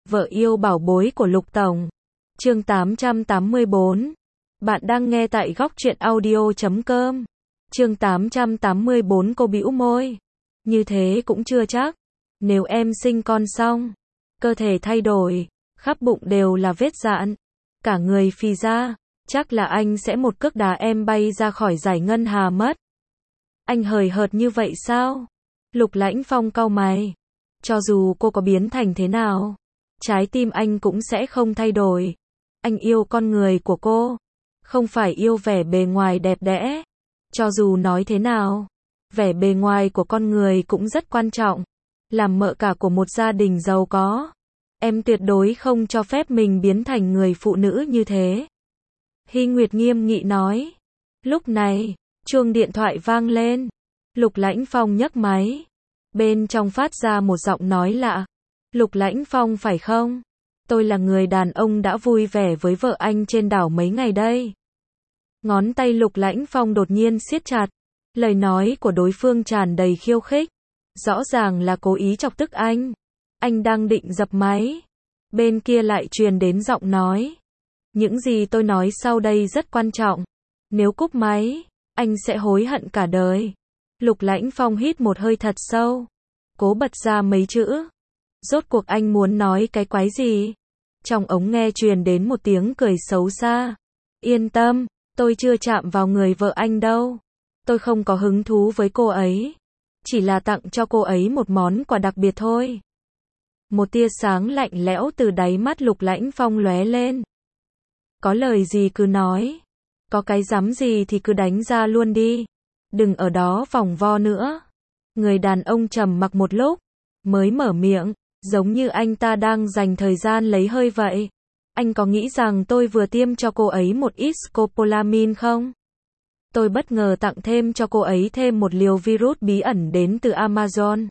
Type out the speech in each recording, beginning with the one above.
Vợ yêu bảo bối của Lục Tổng. Chương 884. Bạn đang nghe tại góc truyện audio.com. Chương 884. Cô bĩu môi. Như thế cũng chưa chắc. Nếu em sinh con xong, cơ thể thay đổi, khắp bụng đều là vết dạn, cả người phì ra, chắc là anh sẽ một cước đá em bay ra khỏi giải ngân hà mất. Anh hời hợt như vậy sao? Lục Lãnh Phong cau mày. Cho dù cô có biến thành thế nào, trái tim anh cũng sẽ không thay đổi. Anh yêu con người của cô, không phải yêu vẻ bề ngoài đẹp đẽ. Cho dù nói thế nào, vẻ bề ngoài của con người cũng rất quan trọng. Làm mợ cả của một gia đình giàu có, em tuyệt đối không cho phép mình biến thành người phụ nữ như thế. Hy Nguyệt nghiêm nghị nói. Lúc này, chuông điện thoại vang lên. Lục Lãnh Phong nhấc máy. Bên trong phát ra một giọng nói lạ. Lục Lãnh Phong phải không? Tôi là người đàn ông đã vui vẻ với vợ anh trên đảo mấy ngày đây. Ngón tay Lục Lãnh Phong đột nhiên siết chặt. Lời nói của đối phương tràn đầy khiêu khích. Rõ ràng là cố ý chọc tức anh. Anh đang định dập máy. Bên kia lại truyền đến giọng nói. Những gì tôi nói sau đây rất quan trọng. Nếu cúp máy, anh sẽ hối hận cả đời. Lục Lãnh Phong hít một hơi thật sâu. Cố bật ra mấy chữ. Rốt cuộc anh muốn nói cái quái gì? Trong ống nghe truyền đến một tiếng cười xấu xa. Yên tâm, tôi chưa chạm vào người vợ anh đâu. Tôi không có hứng thú với cô ấy. Chỉ là tặng cho cô ấy một món quà đặc biệt thôi. Một tia sáng lạnh lẽo từ đáy mắt Lục Lãnh Phong lóe lên. Có lời gì cứ nói. Có cái rắm gì thì cứ đánh ra luôn đi. Đừng ở đó vòng vo nữa. Người đàn ông trầm mặc một lúc, mới mở miệng, giống như anh ta đang dành thời gian lấy hơi vậy. Anh có nghĩ rằng tôi vừa tiêm cho cô ấy một ít scopolamine không? Tôi bất ngờ tặng thêm cho cô ấy thêm một liều virus bí ẩn đến từ Amazon.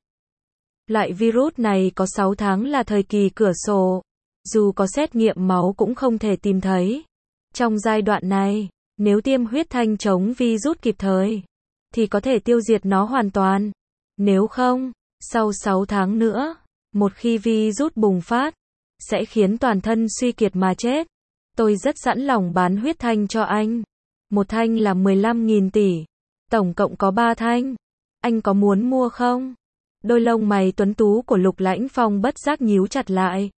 Loại virus này có 6 tháng là thời kỳ cửa sổ. Dù có xét nghiệm máu cũng không thể tìm thấy. Trong giai đoạn này, nếu tiêm huyết thanh chống virus kịp thời, thì có thể tiêu diệt nó hoàn toàn. Nếu không, sau 6 tháng nữa, một khi virus bùng phát, sẽ khiến toàn thân suy kiệt mà chết. Tôi rất sẵn lòng bán huyết thanh cho anh. Một thanh là 15.000 tỷ. Tổng cộng có 3 thanh. Anh có muốn mua không? Đôi lông mày tuấn tú của Lục Lãnh Phong bất giác nhíu chặt lại.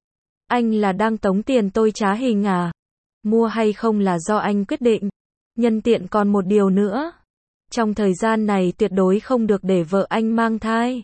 Anh là đang tống tiền tôi trá hình à? Mua hay không là do anh quyết định. Nhân tiện còn một điều nữa. Trong thời gian này tuyệt đối không được để vợ anh mang thai.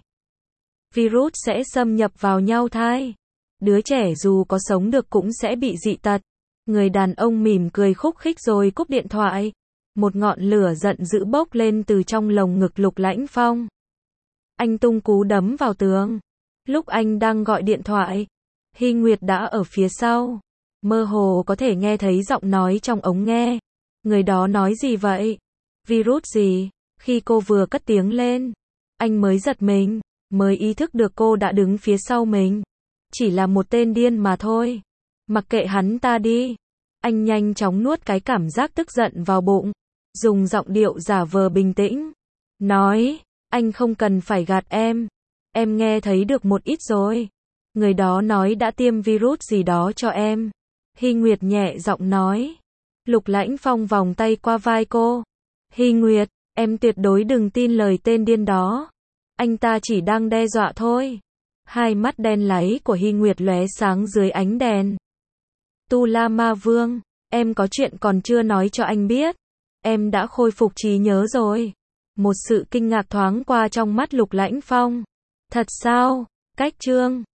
Virus sẽ xâm nhập vào nhau thai. Đứa trẻ dù có sống được cũng sẽ bị dị tật. Người đàn ông mỉm cười khúc khích rồi cúp điện thoại. Một ngọn lửa giận dữ bốc lên từ trong lồng ngực Lục Lãnh Phong. Anh tung cú đấm vào tường. Lúc anh đang gọi điện thoại, Hy Nguyệt đã ở phía sau. Mơ hồ có thể nghe thấy giọng nói trong ống nghe. Người đó nói gì vậy? Virus gì? Khi cô vừa cất tiếng lên, anh mới giật mình, mới ý thức được cô đã đứng phía sau mình. Chỉ là một tên điên mà thôi. Mặc kệ hắn ta đi. Anh nhanh chóng nuốt cái cảm giác tức giận vào bụng. Dùng giọng điệu giả vờ bình tĩnh. Nói, anh không cần phải gạt em. Em nghe thấy được một ít rồi. Người đó nói đã tiêm virus gì đó cho em. Hy Nguyệt nhẹ giọng nói. Lục Lãnh Phong vòng tay qua vai cô. Hy Nguyệt, em tuyệt đối đừng tin lời tên điên đó. Anh ta chỉ đang đe dọa thôi. Hai mắt đen láy của Hy Nguyệt lóe sáng dưới ánh đèn. Tu La Ma Vương, em có chuyện còn chưa nói cho anh biết. Em đã khôi phục trí nhớ rồi. Một sự kinh ngạc thoáng qua trong mắt Lục Lãnh Phong. Thật sao? Cách chương